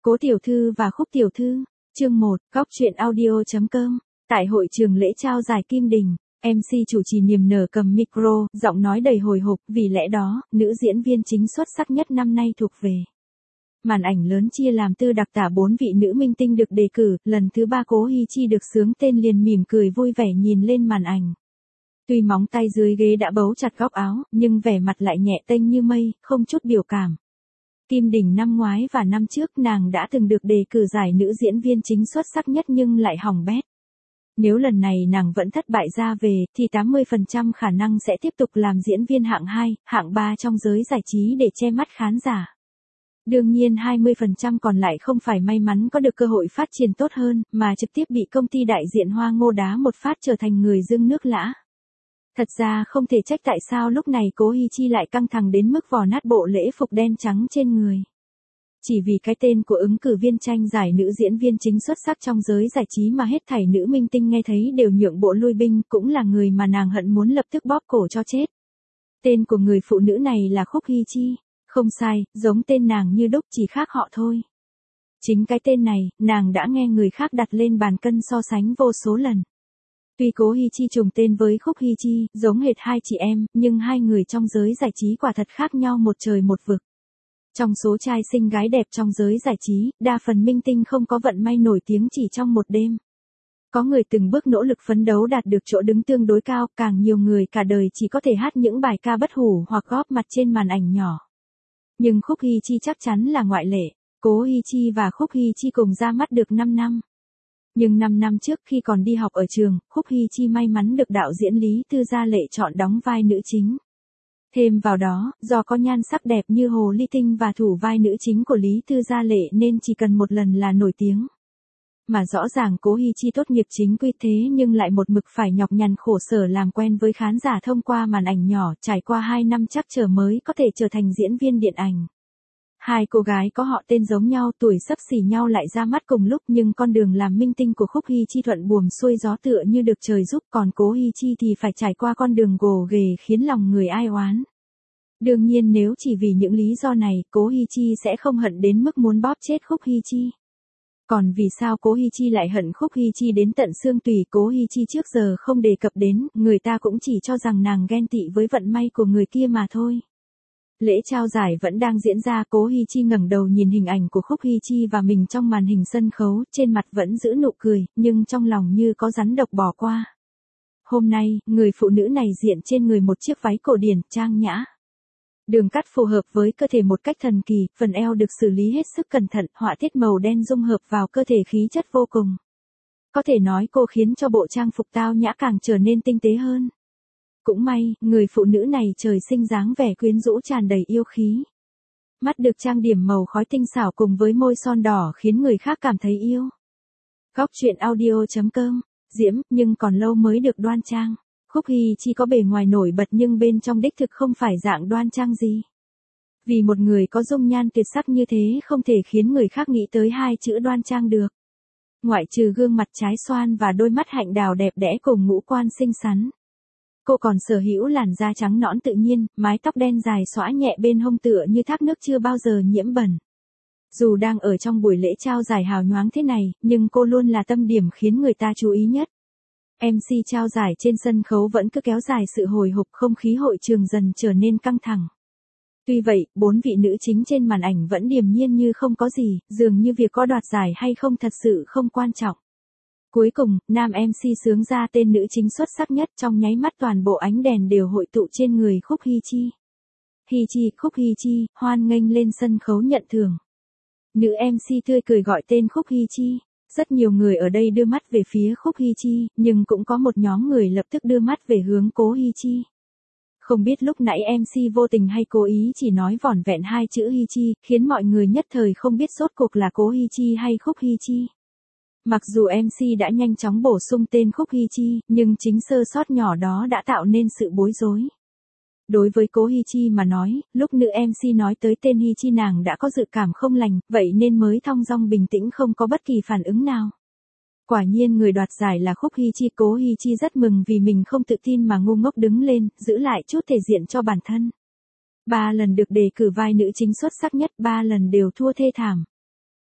Cố tiểu thư và Khúc tiểu thư, chương 1, góc truyện audio.com. Tại hội trường lễ trao giải Kim Đình, MC chủ trì niềm nở cầm micro, giọng nói đầy hồi hộp, vì lẽ đó, nữ diễn viên chính xuất sắc nhất năm nay thuộc về. Màn ảnh lớn chia làm tư đặc tả 4 vị nữ minh tinh được đề cử, lần thứ 3 Cố Hi Chi được xướng tên liền mỉm cười vui vẻ nhìn lên màn ảnh. Tuy móng tay dưới ghế đã bấu chặt góc áo, nhưng vẻ mặt lại nhẹ tênh như mây, không chút biểu cảm. Kim Đình năm ngoái và năm trước nàng đã từng được đề cử giải nữ diễn viên chính xuất sắc nhất nhưng lại hỏng bét. Nếu lần này nàng vẫn thất bại ra về, thì 80% khả năng sẽ tiếp tục làm diễn viên hạng 2, hạng 3 trong giới giải trí để che mắt khán giả. Đương nhiên 20% còn lại không phải may mắn có được cơ hội phát triển tốt hơn, mà trực tiếp bị công ty đại diện Hoa Ngô đá một phát trở thành người dưng nước lã. Thật ra không thể trách tại sao lúc này Cố Hi Chi lại căng thẳng đến mức vò nát bộ lễ phục đen trắng trên người. Chỉ vì cái tên của ứng cử viên tranh giải nữ diễn viên chính xuất sắc trong giới giải trí mà hết thảy nữ minh tinh nghe thấy đều nhượng bộ lui binh, cũng là người mà nàng hận muốn lập tức bóp cổ cho chết. Tên của người phụ nữ này là Khúc Hi Chi. Không sai, giống tên nàng như đúc, chỉ khác họ thôi. Chính cái tên này, nàng đã nghe người khác đặt lên bàn cân so sánh vô số lần. Tuy Cố Hi Chi trùng tên với Khúc Hi Chi, giống hệt hai chị em, nhưng hai người trong giới giải trí quả thật khác nhau một trời một vực. Trong số trai xinh gái đẹp trong giới giải trí, đa phần minh tinh không có vận may nổi tiếng chỉ trong một đêm. Có người từng bước nỗ lực phấn đấu đạt được chỗ đứng tương đối cao, càng nhiều người cả đời chỉ có thể hát những bài ca bất hủ hoặc góp mặt trên màn ảnh nhỏ. Nhưng Khúc Hi Chi chắc chắn là ngoại lệ. Cố Hi Chi và Khúc Hi Chi cùng ra mắt được 5 năm. Nhưng 5 năm trước khi còn đi học ở trường, Khúc Hi Chi may mắn được đạo diễn Lý Tư Gia Lệ chọn đóng vai nữ chính. Thêm vào đó, do có nhan sắc đẹp như Hồ Ly Tinh và thủ vai nữ chính của Lý Tư Gia Lệ nên chỉ cần một lần là nổi tiếng. Mà rõ ràng Cố Hi Chi tốt nghiệp chính quy thế nhưng lại một mực phải nhọc nhằn khổ sở làm quen với khán giả thông qua màn ảnh nhỏ, trải qua 2 năm chắc trở mới có thể trở thành diễn viên điện ảnh. Hai cô gái có họ tên giống nhau, tuổi xấp xỉ nhau lại ra mắt cùng lúc, nhưng con đường làm minh tinh của Khúc Hi Chi thuận buồm xuôi gió tựa như được trời giúp, còn Cố Hi Chi thì phải trải qua con đường gồ ghề khiến lòng người ai oán. Đương nhiên nếu chỉ vì những lý do này, Cố Hi Chi sẽ không hận đến mức muốn bóp chết Khúc Hi Chi. Còn vì sao Cố Hi Chi lại hận Khúc Hi Chi đến tận xương tủy, Cố Hi Chi trước giờ không đề cập đến, người ta cũng chỉ cho rằng nàng ghen tị với vận may của người kia mà thôi. Lễ trao giải vẫn đang diễn ra, Cố Hi Chi ngẩng đầu nhìn hình ảnh của Khúc Hi Chi và mình trong màn hình sân khấu, trên mặt vẫn giữ nụ cười, nhưng trong lòng như có rắn độc bò qua. Hôm nay, người phụ nữ này diện trên người một chiếc váy cổ điển, trang nhã. Đường cắt phù hợp với cơ thể một cách thần kỳ, phần eo được xử lý hết sức cẩn thận, họa tiết màu đen dung hợp vào cơ thể khí chất vô cùng. Có thể nói cô khiến cho bộ trang phục tao nhã càng trở nên tinh tế hơn. Cũng may, người phụ nữ này trời sinh dáng vẻ quyến rũ tràn đầy yêu khí. Mắt được trang điểm màu khói tinh xảo cùng với môi son đỏ khiến người khác cảm thấy yêu. Góc truyện audio.com, diễm, nhưng còn lâu mới được đoan trang. Khúc Hi Chi có bề ngoài nổi bật nhưng bên trong đích thực không phải dạng đoan trang gì. Vì một người có dung nhan tuyệt sắc như thế không thể khiến người khác nghĩ tới hai chữ đoan trang được. Ngoại trừ gương mặt trái xoan và đôi mắt hạnh đào đẹp đẽ cùng ngũ quan xinh xắn. Cô còn sở hữu làn da trắng nõn tự nhiên, mái tóc đen dài xõa nhẹ bên hông tựa như thác nước chưa bao giờ nhiễm bẩn. Dù đang ở trong buổi lễ trao giải hào nhoáng thế này, nhưng cô luôn là tâm điểm khiến người ta chú ý nhất. MC trao giải trên sân khấu vẫn cứ kéo dài sự hồi hộp, không khí hội trường dần trở nên căng thẳng. Tuy vậy, 4 vị nữ chính trên màn ảnh vẫn điềm nhiên như không có gì, dường như việc có đoạt giải hay không thật sự không quan trọng. Cuối cùng, nam MC xướng ra tên nữ chính xuất sắc nhất, trong nháy mắt toàn bộ ánh đèn đều hội tụ trên người Khúc Hi Chi. Khúc Hi Chi, hoan nghênh lên sân khấu nhận thưởng. Nữ MC tươi cười gọi tên Khúc Hi Chi. Rất nhiều người ở đây đưa mắt về phía Khúc Hi Chi, nhưng cũng có một nhóm người lập tức đưa mắt về hướng Cố Hi Chi. Không biết lúc nãy MC vô tình hay cố ý chỉ nói vỏn vẹn hai chữ Hi Chi, khiến mọi người nhất thời không biết rốt cuộc là Cố Hi Chi hay Khúc Hi Chi. Mặc dù MC đã nhanh chóng bổ sung tên Khúc Hi Chi, nhưng chính sơ sót nhỏ đó đã tạo nên sự bối rối. Đối với Cố Hi Chi mà nói, lúc nữ MC nói tới tên Hi Chi nàng đã có dự cảm không lành, vậy nên mới thong dong bình tĩnh không có bất kỳ phản ứng nào. Quả nhiên người đoạt giải là Khúc Hi Chi. Cố Hi Chi rất mừng vì mình không tự tin mà ngu ngốc đứng lên, giữ lại chút thể diện cho bản thân. 3 lần được đề cử vai nữ chính xuất sắc nhất, 3 lần đều thua thê thảm.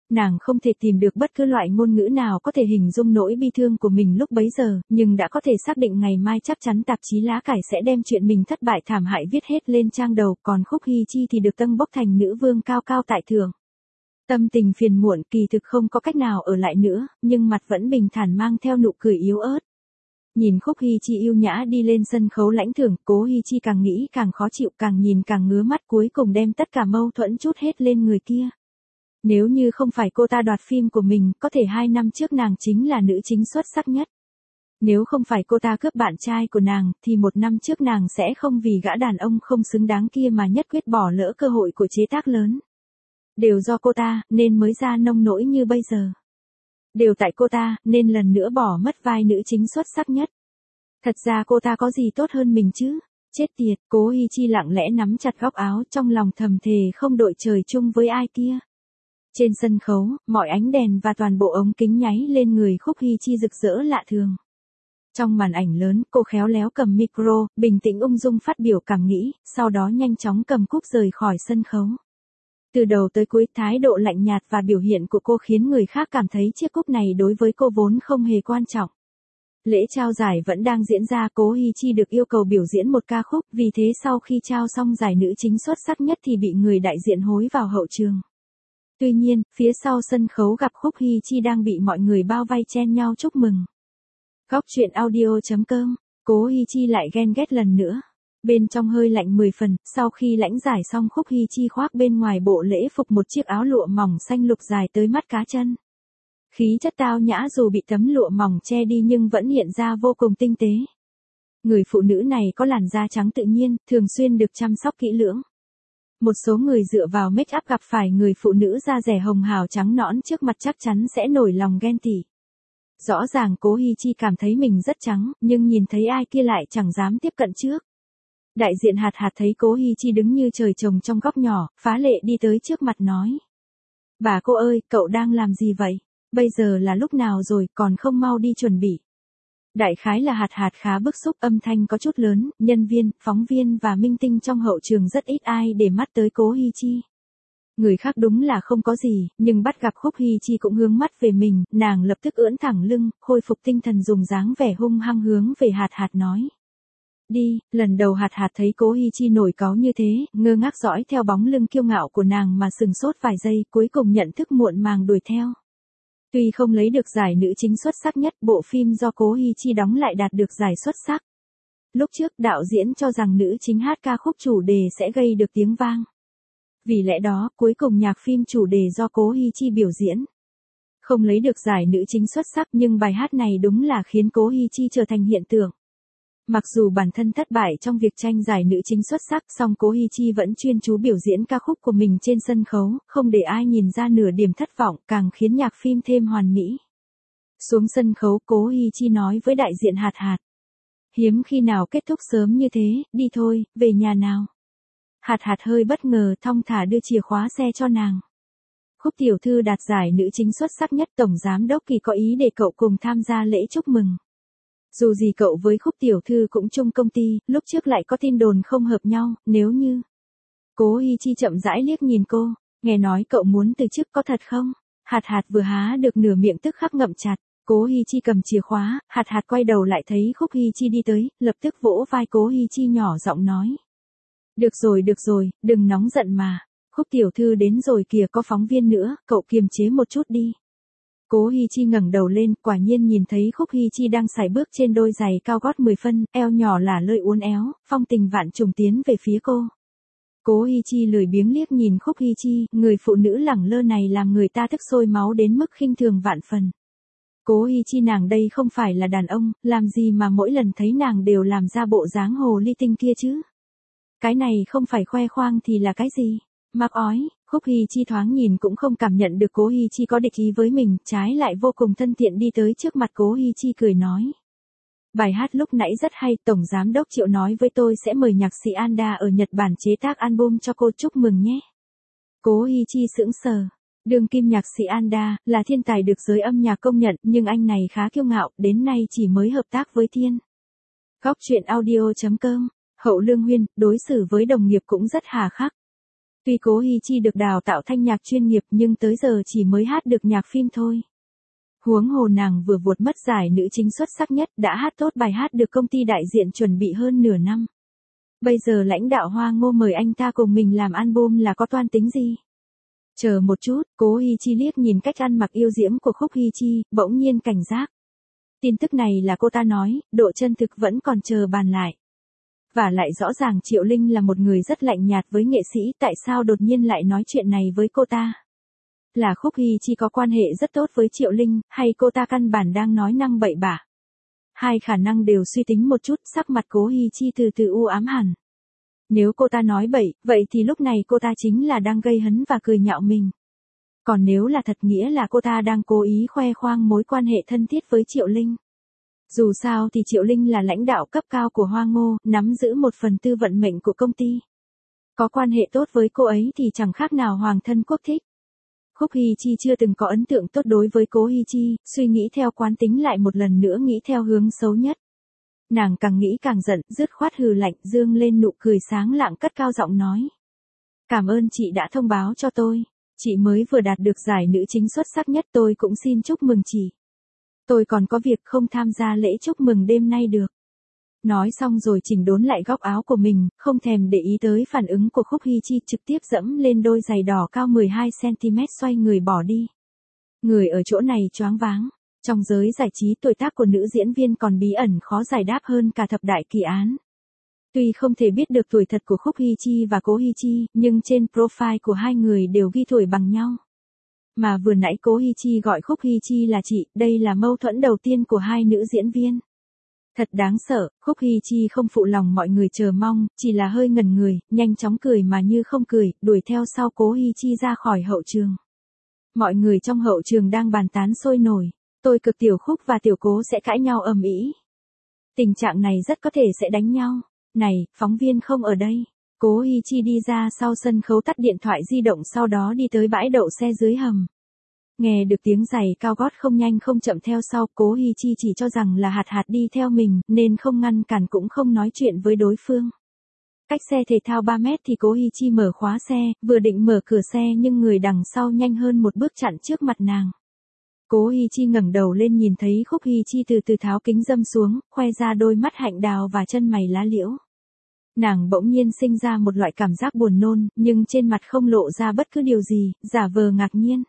Nàng không thể tìm được bất cứ loại ngôn ngữ nào có thể hình dung nỗi bi thương của mình lúc bấy giờ, nhưng đã có thể xác định ngày mai chắc chắn tạp chí lá cải sẽ đem chuyện mình thất bại thảm hại viết hết lên trang đầu, còn Khúc Hy Chi thì được tâng bốc thành nữ vương cao cao tại thượng. Tâm tình phiền muộn kỳ thực không có cách nào ở lại nữa, nhưng mặt vẫn bình thản mang theo nụ cười yếu ớt. Nhìn Khúc Hy Chi yêu nhã đi lên sân khấu lãnh thưởng, Cố Hy Chi càng nghĩ càng khó chịu, càng nhìn càng ngứa mắt, cuối cùng đem tất cả mâu thuẫn trút hết lên người kia. Nếu như không phải cô ta đoạt phim của mình, có thể 2 năm trước nàng chính là nữ chính xuất sắc nhất. Nếu không phải cô ta cướp bạn trai của nàng, thì 1 năm trước nàng sẽ không vì gã đàn ông không xứng đáng kia mà nhất quyết bỏ lỡ cơ hội của chế tác lớn. Đều do cô ta, nên mới ra nông nỗi như bây giờ. Đều tại cô ta, nên lần nữa bỏ mất vai nữ chính xuất sắc nhất. Thật ra cô ta có gì tốt hơn mình chứ? Chết tiệt, Cố Hy Chi lặng lẽ nắm chặt góc áo, trong lòng thầm thề không đội trời chung với ai kia. Trên sân khấu, mọi ánh đèn và toàn bộ ống kính nháy lên người Khúc Hy Chi rực rỡ lạ thường. Trong màn ảnh lớn, cô khéo léo cầm micro, bình tĩnh ung dung phát biểu cảm nghĩ, sau đó nhanh chóng cầm cúp rời khỏi sân khấu. Từ đầu tới cuối, thái độ lạnh nhạt và biểu hiện của cô khiến người khác cảm thấy chiếc cúp này đối với cô vốn không hề quan trọng. Lễ trao giải vẫn đang diễn ra, Cố Hy Chi được yêu cầu biểu diễn một ca khúc, vì thế sau khi trao xong giải nữ chính xuất sắc nhất thì bị người đại diện hối vào hậu trường. Tuy nhiên, phía sau sân khấu gặp Khúc Hy Chi đang bị mọi người bao vây chen nhau chúc mừng. Góc truyện audio.com, Cố Hy Chi lại ghen ghét lần nữa. Bên trong hơi lạnh 10 phần, sau khi lãnh giải xong Khúc Hy Chi khoác bên ngoài bộ lễ phục một chiếc áo lụa mỏng xanh lục dài tới mắt cá chân. Khí chất tao nhã dù bị tấm lụa mỏng che đi nhưng vẫn hiện ra vô cùng tinh tế. Người phụ nữ này có làn da trắng tự nhiên, thường xuyên được chăm sóc kỹ lưỡng. Một số người dựa vào make up gặp phải người phụ nữ da dẻ hồng hào trắng nõn trước mặt chắc chắn sẽ nổi lòng ghen tị. Rõ ràng Cố Hy Chi cảm thấy mình rất trắng, nhưng nhìn thấy ai kia lại chẳng dám tiếp cận trước. Đại diện Hạt Hạt thấy Cố Hy Chi đứng như trời trồng trong góc nhỏ, phá lệ đi tới trước mặt nói. Bà cô ơi, cậu đang làm gì vậy? Bây giờ là lúc nào rồi, còn không mau đi chuẩn bị. Đại khái là Hạt Hạt khá bức xúc, âm thanh có chút lớn, nhân viên, phóng viên và minh tinh trong hậu trường rất ít ai để mắt tới Cố Hy Chi. Người khác đúng là không có gì, nhưng bắt gặp Khúc Hy Chi cũng hướng mắt về mình, nàng lập tức ưỡn thẳng lưng, khôi phục tinh thần dùng dáng vẻ hung hăng hướng về Hạt Hạt nói. Đi, lần đầu Hạt Hạt thấy Cố Hy Chi nổi cáu như thế, ngơ ngác dõi theo bóng lưng kiêu ngạo của nàng mà sừng sốt vài giây, cuối cùng nhận thức muộn màng đuổi theo. Tuy không lấy được giải nữ chính xuất sắc nhất, bộ phim do Cố Hy Chi đóng lại đạt được giải xuất sắc. Lúc trước, đạo diễn cho rằng nữ chính hát ca khúc chủ đề sẽ gây được tiếng vang. Vì lẽ đó, cuối cùng nhạc phim chủ đề do Cố Hy Chi biểu diễn. Không lấy được giải nữ chính xuất sắc nhưng bài hát này đúng là khiến Cố Hy Chi trở thành hiện tượng. Mặc dù bản thân thất bại trong việc tranh giải nữ chính xuất sắc, song Cố Hy Chi vẫn chuyên chú biểu diễn ca khúc của mình trên sân khấu, không để ai nhìn ra nửa điểm thất vọng, càng khiến nhạc phim thêm hoàn mỹ. Xuống sân khấu, Cố Hy Chi nói với đại diện Hạt Hạt. Hiếm khi nào kết thúc sớm như thế, đi thôi, về nhà nào. Hạt Hạt hơi bất ngờ, thong thả đưa chìa khóa xe cho nàng. Khúc tiểu thư đạt giải nữ chính xuất sắc nhất, tổng giám đốc Kỳ có ý để cậu cùng tham gia lễ chúc mừng. Dù gì cậu với Khúc tiểu thư cũng chung công ty, lúc trước lại có tin đồn không hợp nhau, nếu như. Cố Hy Chi chậm rãi liếc nhìn cô, nghe nói cậu muốn từ chức có thật không? Hạt Hạt vừa há được nửa miệng tức khắc ngậm chặt. Cố Hy Chi cầm chìa khóa, Hạt Hạt quay đầu lại thấy Khúc Hy Chi đi tới, lập tức vỗ vai Cố Hy Chi nhỏ giọng nói. Được rồi, đừng nóng giận mà. Khúc tiểu thư đến rồi kìa, có phóng viên nữa, cậu kiềm chế một chút đi. Cố Hy Chi ngẩng đầu lên, quả nhiên nhìn thấy Khúc Hy Chi đang sải bước trên đôi giày cao gót 10 phân, eo nhỏ lả lơi uốn éo, phong tình vạn trùng tiến về phía cô. Cố Hy Chi lười biếng liếc nhìn Khúc Hy Chi, người phụ nữ lẳng lơ này làm người ta tức sôi máu đến mức khinh thường vạn phần. Cố Hy Chi nàng đây không phải là đàn ông, làm gì mà mỗi lần thấy nàng đều làm ra bộ dáng hồ ly tinh kia chứ? Cái này không phải khoe khoang thì là cái gì? Mắc ói. Khúc Hy Chi thoáng nhìn cũng không cảm nhận được Cố Hy Chi có địch ý với mình, trái lại vô cùng thân thiện đi tới trước mặt Cố Hy Chi cười nói. Bài hát lúc nãy rất hay, Tổng Giám đốc Triệu nói với tôi sẽ mời nhạc sĩ Anda ở Nhật Bản chế tác album cho cô, chúc mừng nhé. Cố Hy Chi sững sờ. Đương kim nhạc sĩ Anda là thiên tài được giới âm nhạc công nhận, nhưng anh này khá kiêu ngạo, đến nay chỉ mới hợp tác với Thiên. Góc truyện audio.com, Hậu Lương Huyên, đối xử với đồng nghiệp cũng rất hà khắc. Tuy Cố Hi Chi được đào tạo thanh nhạc chuyên nghiệp nhưng tới giờ chỉ mới hát được nhạc phim thôi. Huống hồ nàng vừa vụt mất giải nữ chính xuất sắc nhất đã hát tốt bài hát được công ty đại diện chuẩn bị hơn nửa năm. Bây giờ lãnh đạo Hoa Ngô mời anh ta cùng mình làm album là có toan tính gì? Chờ một chút, Cố Hi Chi liếc nhìn cách ăn mặc yêu diễm của Khúc Hi Chi, bỗng nhiên cảnh giác. Tin tức này là cô ta nói, độ chân thực vẫn còn chờ bàn lại. Và lại rõ ràng Triệu Linh là một người rất lạnh nhạt với nghệ sĩ, tại sao đột nhiên lại nói chuyện này với cô ta? Là Khúc Hi Chi có quan hệ rất tốt với Triệu Linh, hay cô ta căn bản đang nói năng bậy bạ? Hai khả năng đều suy tính một chút, sắc mặt Cố Hi Chi từ từ u ám hẳn. Nếu cô ta nói bậy, vậy thì lúc này cô ta chính là đang gây hấn và cười nhạo mình. Còn nếu là thật nghĩa là cô ta đang cố ý khoe khoang mối quan hệ thân thiết với Triệu Linh. Dù sao thì Triệu Linh là lãnh đạo cấp cao của Hoa Ngô, nắm giữ 1/4 vận mệnh của công ty. Có quan hệ tốt với cô ấy thì chẳng khác nào hoàng thân quốc thích. Khúc Hi Chi chưa từng có ấn tượng tốt đối với Cố Hi Chi, suy nghĩ theo quán tính lại một lần nữa nghĩ theo hướng xấu nhất. Nàng càng nghĩ càng giận, dứt khoát hừ lạnh, dương lên nụ cười sáng lạng cất cao giọng nói. Cảm ơn chị đã thông báo cho tôi. Chị mới vừa đạt được giải nữ chính xuất sắc nhất, tôi cũng xin chúc mừng chị. Tôi còn có việc không tham gia lễ chúc mừng đêm nay được. Nói xong rồi chỉnh đốn lại góc áo của mình, không thèm để ý tới phản ứng của Khúc Hi Chi, trực tiếp dẫm lên đôi giày đỏ cao 12cm xoay người bỏ đi. Người ở chỗ này choáng váng. Trong giới giải trí tuổi tác của nữ diễn viên còn bí ẩn khó giải đáp hơn cả thập đại kỳ án. Tuy không thể biết được tuổi thật của Khúc Hi Chi và Cố Hi Chi, nhưng trên profile của hai người đều ghi tuổi bằng nhau. Mà vừa nãy Cố Hi Chi gọi Khúc Hi Chi là chị, đây là mâu thuẫn đầu tiên của hai nữ diễn viên. Thật đáng sợ, Khúc Hi Chi không phụ lòng mọi người chờ mong, chỉ là hơi ngẩn người, nhanh chóng cười mà như không cười, đuổi theo sau Cố Hi Chi ra khỏi hậu trường. Mọi người trong hậu trường đang bàn tán sôi nổi, tôi cực tiểu Khúc và tiểu Cố sẽ cãi nhau ầm ĩ. Tình trạng này rất có thể sẽ đánh nhau. Này, phóng viên không ở đây. Cố Hi Chi đi ra sau sân khấu tắt điện thoại di động, sau đó đi tới bãi đậu xe dưới hầm. Nghe được tiếng giày cao gót không nhanh không chậm theo sau, Cố Hi Chi chỉ cho rằng là Hạt Hạt đi theo mình, nên không ngăn cản cũng không nói chuyện với đối phương. Cách xe thể thao 3 mét thì Cố Hi Chi mở khóa xe, vừa định mở cửa xe nhưng người đằng sau nhanh hơn một bước chặn trước mặt nàng. Cố Hi Chi ngẩng đầu lên nhìn thấy Khúc Hi Chi từ từ tháo kính râm xuống, khoe ra đôi mắt hạnh đào và chân mày lá liễu. Nàng bỗng nhiên sinh ra một loại cảm giác buồn nôn, nhưng trên mặt không lộ ra bất cứ điều gì, giả vờ ngạc nhiên.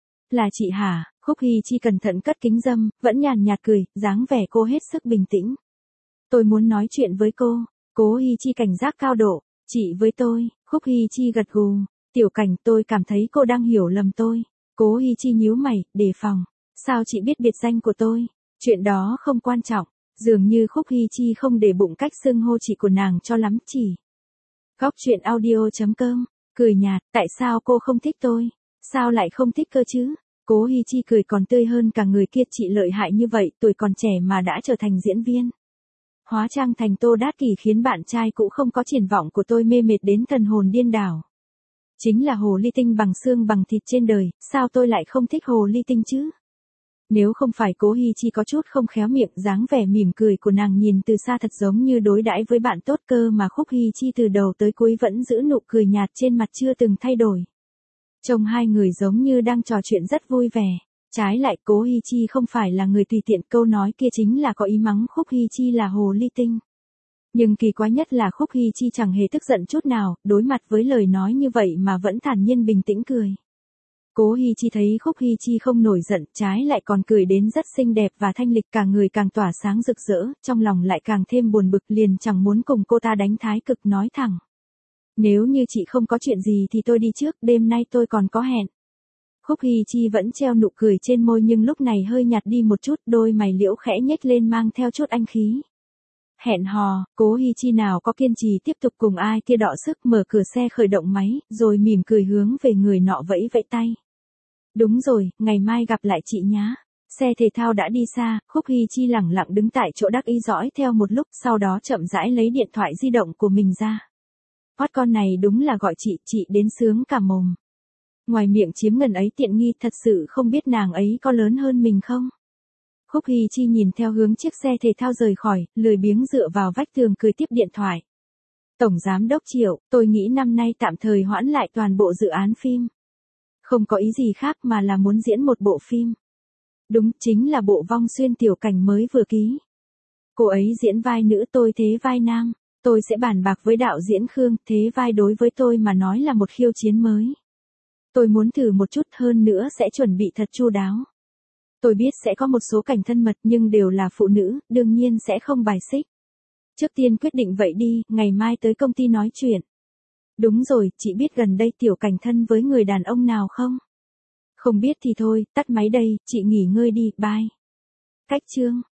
Là chị hả? Khúc Hi Chi cẩn thận cất kính râm, vẫn nhàn nhạt cười, dáng vẻ cô hết sức bình tĩnh. Tôi muốn nói chuyện với cô. Cố Hi Chi cảnh giác cao độ. Chị với tôi. Khúc Hi Chi gật gù. Tiểu Cảnh, tôi cảm thấy cô đang hiểu lầm tôi. Cố Hi Chi nhíu mày, đề phòng. Sao chị biết biệt danh của tôi? Chuyện đó không quan trọng. Dường như Khúc Hi Chi không để bụng cách xưng hô chị của nàng cho lắm chỉ. Góc truyện audio.com, cười nhạt, tại sao cô không thích tôi? Sao lại không thích cơ chứ? Cố Hi Chi cười còn tươi hơn cả người kia, chị lợi hại như vậy, tuổi còn trẻ mà đã trở thành diễn viên. Hóa trang thành Tô Đát Kỷ khiến bạn trai cũ không có triển vọng của tôi mê mệt đến thần hồn điên đảo. Chính là hồ ly tinh bằng xương bằng thịt trên đời, sao tôi lại không thích hồ ly tinh chứ? Nếu không phải Cố Hi Chi có chút không khéo miệng, dáng vẻ mỉm cười của nàng nhìn từ xa thật giống như đối đãi với bạn tốt cơ mà Khúc Hi Chi từ đầu tới cuối vẫn giữ nụ cười nhạt trên mặt chưa từng thay đổi. Trông hai người giống như đang trò chuyện rất vui vẻ. Trái lại Cố Hi Chi không phải là người tùy tiện, câu nói kia chính là có ý mắng Khúc Hi Chi là hồ ly tinh. Nhưng kỳ quái nhất là Khúc Hi Chi chẳng hề tức giận chút nào, đối mặt với lời nói như vậy mà vẫn thản nhiên bình tĩnh cười. Cố Hi Chi thấy Khúc Hi Chi không nổi giận, trái lại còn cười đến rất xinh đẹp và thanh lịch, cả người càng tỏa sáng rực rỡ, trong lòng lại càng thêm buồn bực, liền chẳng muốn cùng cô ta đánh thái cực, nói thẳng. Nếu như chị không có chuyện gì thì tôi đi trước, đêm nay tôi còn có hẹn. Khúc Hi Chi vẫn treo nụ cười trên môi nhưng lúc này hơi nhạt đi một chút, đôi mày liễu khẽ nhếch lên mang theo chút anh khí. Hẹn hò, Cố Hi Chi nào có kiên trì tiếp tục cùng ai kia đọ sức, mở cửa xe khởi động máy, rồi mỉm cười hướng về người nọ vẫy vẫy tay. Đúng rồi, ngày mai gặp lại chị nhá. Xe thể thao đã đi xa, Khúc Hi Chi lẳng lặng đứng tại chỗ đắc ý dõi theo một lúc, sau đó chậm rãi lấy điện thoại di động của mình ra. Hót con này đúng là gọi chị đến sướng cả mồm. Ngoài miệng chiếm ngần ấy tiện nghi, thật sự không biết nàng ấy có lớn hơn mình không? Khúc Hi Chi nhìn theo hướng chiếc xe thể thao rời khỏi, lười biếng dựa vào vách tường cười tiếp điện thoại. Tổng Giám đốc Triệu, tôi nghĩ năm nay tạm thời hoãn lại toàn bộ dự án phim. Không có ý gì khác mà là muốn diễn một bộ phim. Đúng, chính là bộ Vong Xuyên Tiểu Cảnh mới vừa ký. Cô ấy diễn vai nữ, tôi thế vai nam. Tôi sẽ bàn bạc với đạo diễn Khương, thế vai đối với tôi mà nói là một khiêu chiến mới. Tôi muốn thử một chút, hơn nữa sẽ chuẩn bị thật chu đáo. Tôi biết sẽ có một số cảnh thân mật nhưng đều là phụ nữ, đương nhiên sẽ không bài xích. Trước tiên quyết định vậy đi, ngày mai tới công ty nói chuyện. Đúng rồi, chị biết gần đây Tiểu Cảnh thân với người đàn ông nào không? Không biết thì thôi, tắt máy đây, chị nghỉ ngơi đi, bye. Cách chương